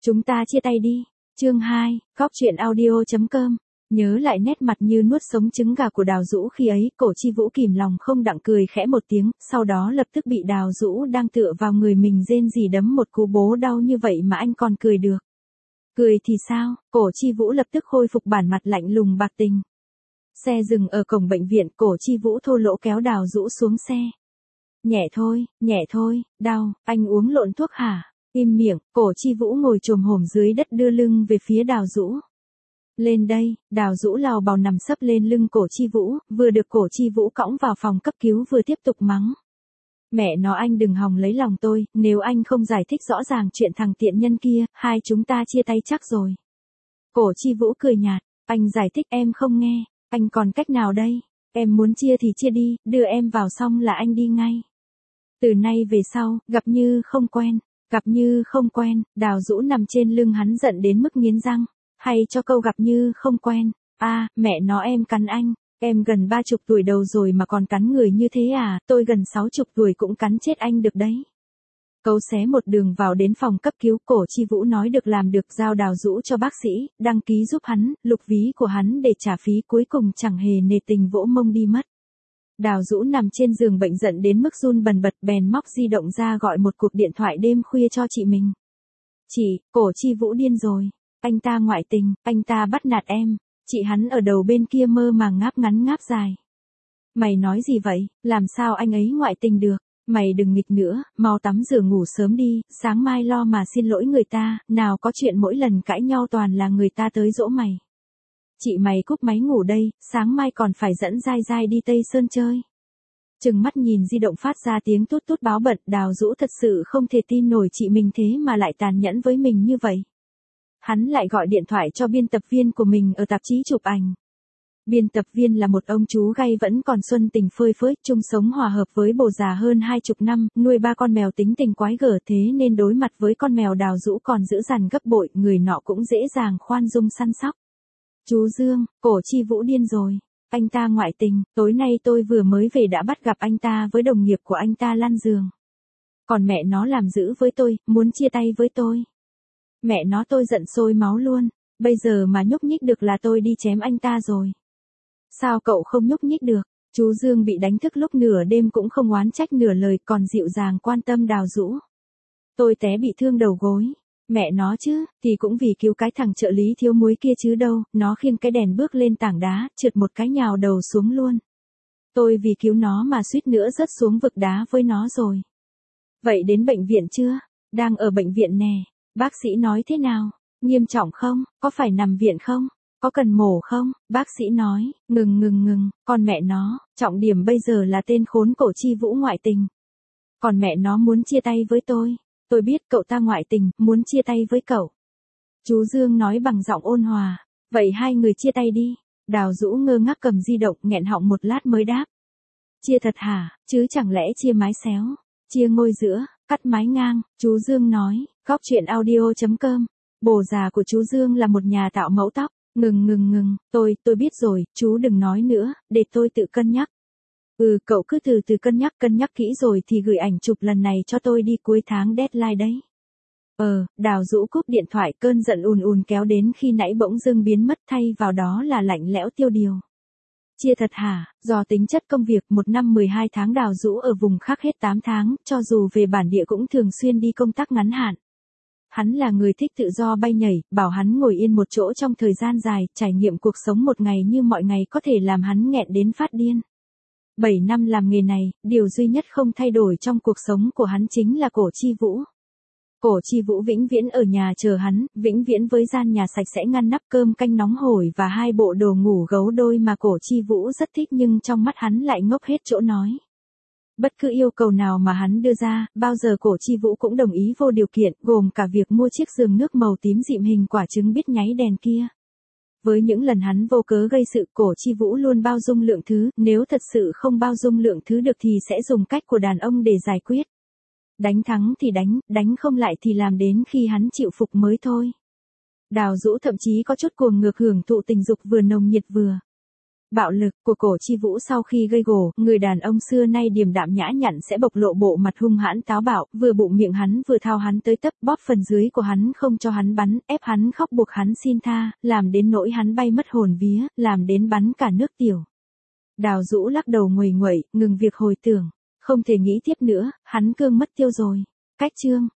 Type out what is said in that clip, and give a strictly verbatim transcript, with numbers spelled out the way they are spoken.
Chúng ta chia tay đi. Chương hai, góc truyện audio chấm com. Nhớ lại nét mặt như nuốt sống trứng gà của Đào Dũ khi ấy, Cổ Chi Vũ kìm lòng không đặng cười khẽ một tiếng, sau đó lập tức bị Đào Dũ đang tựa vào người mình rên rỉ đấm một cú bố đau như vậy mà anh còn cười được. Cười thì sao? Cổ Chi Vũ lập tức khôi phục bản mặt lạnh lùng bạc tình. Xe dừng ở cổng bệnh viện, Cổ Chi Vũ thô lỗ kéo Đào Dũ xuống xe. Nhẹ thôi, nhẹ thôi, đau, anh uống lộn thuốc hả? Im miệng, Cổ Chi Vũ ngồi chồm hổm dưới đất đưa lưng về phía Đào Dũ. Lên đây, Đào Dũ lào bào nằm sấp lên lưng Cổ Chi Vũ, vừa được Cổ Chi Vũ cõng vào phòng cấp cứu vừa tiếp tục mắng. Mẹ nó anh đừng hòng lấy lòng tôi, nếu anh không giải thích rõ ràng chuyện thằng tiện nhân kia, hai chúng ta chia tay chắc rồi. Cổ Chi Vũ cười nhạt, anh giải thích em không nghe, anh còn cách nào đây, em muốn chia thì chia đi, đưa em vào xong là anh đi ngay. Từ nay về sau, gặp như không quen, gặp như không quen, Đào Dũ nằm trên lưng hắn giận đến mức nghiến răng, hay cho câu gặp như không quen, a à, mẹ nó em cắn anh, em gần ba chục tuổi đầu rồi mà còn cắn người như thế à, tôi gần sáu chục tuổi cũng cắn chết anh được đấy. Cấu xé một đường vào đến phòng cấp cứu, Cổ Chi Vũ nói được làm được giao Đào Dũ cho bác sĩ, đăng ký giúp hắn, lục ví của hắn để trả phí, cuối cùng chẳng hề nề tình vỗ mông đi mất. Đào Dũ nằm trên giường bệnh giận đến mức run bần bật, bèn móc di động ra gọi một cuộc điện thoại đêm khuya cho chị mình. Chị, Cổ Chi Vũ điên rồi, anh ta ngoại tình, anh ta bắt nạt em. Chị hắn ở đầu bên kia mơ màng ngáp ngắn ngáp dài. Mày nói gì vậy, làm sao anh ấy ngoại tình được, mày đừng nghịch nữa, mau tắm rửa ngủ sớm đi, sáng mai lo mà xin lỗi người ta, nào có chuyện mỗi lần cãi nhau toàn là người ta tới dỗ mày. Chị mày cúp máy ngủ đây, sáng mai còn phải dẫn Giai Giai đi Tây Sơn chơi. Trừng mắt nhìn di động phát ra tiếng tút tút báo bận, Đào Dũ thật sự không thể tin nổi chị mình thế mà lại tàn nhẫn với mình như vậy. Hắn lại gọi điện thoại cho biên tập viên của mình ở tạp chí chụp ảnh. Biên tập viên là một ông chú gay vẫn còn xuân tình phơi phới, chung sống hòa hợp với bồ già hơn hai chục năm, nuôi ba con mèo tính tình quái gở, thế nên đối mặt với con mèo Đào Dũ còn dữ dằn gấp bội, người nọ cũng dễ dàng khoan dung săn sóc. Chú Dương, Cổ Chi Vũ điên rồi, anh ta ngoại tình, tối nay tôi vừa mới về đã bắt gặp anh ta với đồng nghiệp của anh ta lăn giường. Còn mẹ nó làm dữ với tôi, muốn chia tay với tôi. Mẹ nó tôi giận sôi máu luôn, bây giờ mà nhúc nhích được là tôi đi chém anh ta rồi. Sao cậu không nhúc nhích được? Chú Dương bị đánh thức lúc nửa đêm cũng không oán trách nửa lời, còn dịu dàng quan tâm Đào Dũ. Tôi té bị thương đầu gối. Mẹ nó chứ, thì cũng vì cứu cái thằng trợ lý thiếu muối kia chứ đâu, nó khiêng cái đèn bước lên tảng đá, trượt một cái nhào đầu xuống luôn. Tôi vì cứu nó mà suýt nữa rớt xuống vực đá với nó rồi. Vậy đến bệnh viện chưa? Đang ở bệnh viện nè. Bác sĩ nói thế nào? Nghiêm trọng không? Có phải nằm viện không? Có cần mổ không? Bác sĩ nói, ngừng ngừng ngừng, con mẹ nó, trọng điểm bây giờ là tên khốn Cổ Chi Vũ ngoại tình. Còn mẹ nó muốn chia tay với tôi. Tôi biết cậu ta ngoại tình, muốn chia tay với cậu. Chú Dương nói bằng giọng ôn hòa, vậy hai người chia tay đi. Đào Dũ ngơ ngác cầm di động, nghẹn họng một lát mới đáp. Chia thật hả, chứ chẳng lẽ chia mái xéo, chia ngôi giữa, cắt mái ngang, chú Dương nói, góc truyện audio chấm com. Bồ già của chú Dương là một nhà tạo mẫu tóc, ngừng ngừng ngừng, tôi, tôi biết rồi, chú đừng nói nữa, để tôi tự cân nhắc. Ừ, cậu cứ từ từ cân nhắc, cân nhắc kỹ rồi thì gửi ảnh chụp lần này cho tôi đi, cuối tháng deadline đấy. Ờ, Đào Dũ cúp điện thoại, cơn giận ùn ùn kéo đến khi nãy bỗng dưng biến mất, thay vào đó là lạnh lẽo tiêu điều. Chia thật hả, do tính chất công việc một năm mười hai tháng Đào Dũ ở vùng khác hết tám tháng, cho dù về bản địa cũng thường xuyên đi công tác ngắn hạn. Hắn là người thích tự do bay nhảy, bảo hắn ngồi yên một chỗ trong thời gian dài, trải nghiệm cuộc sống một ngày như mọi ngày có thể làm hắn nghẹn đến phát điên. bảy năm làm nghề này, điều duy nhất không thay đổi trong cuộc sống của hắn chính là Cổ Chi Vũ. Cổ Chi Vũ vĩnh viễn ở nhà chờ hắn, vĩnh viễn với gian nhà sạch sẽ ngăn nắp, cơm canh nóng hổi và hai bộ đồ ngủ gấu đôi mà Cổ Chi Vũ rất thích, nhưng trong mắt hắn lại ngốc hết chỗ nói. Bất cứ yêu cầu nào mà hắn đưa ra, bao giờ Cổ Chi Vũ cũng đồng ý vô điều kiện, gồm cả việc mua chiếc giường nước màu tím dịm hình quả trứng biết nháy đèn kia. Với những lần hắn vô cớ gây sự, Cổ Chi Vũ luôn bao dung lượng thứ, nếu thật sự không bao dung lượng thứ được thì sẽ dùng cách của đàn ông để giải quyết. Đánh thắng thì đánh, đánh không lại thì làm đến khi hắn chịu phục mới thôi. Đào Dũ thậm chí có chút cuồng ngược hưởng thụ tình dục vừa nồng nhiệt vừa Bạo lực của Cổ Chi Vũ sau khi gây gổ, người đàn ông xưa nay điềm đạm nhã nhặn sẽ bộc lộ bộ mặt hung hãn táo bạo, vừa bụng miệng hắn vừa thao hắn tới tấp, bóp phần dưới của hắn không cho hắn bắn, ép hắn khóc buộc hắn xin tha, làm đến nỗi hắn bay mất hồn vía, làm đến bắn cả nước tiểu. Đào Dũ lắc đầu nguầy nguậy, ngừng việc hồi tưởng, không thể nghĩ tiếp nữa, hắn cương mất tiêu rồi. Cách chương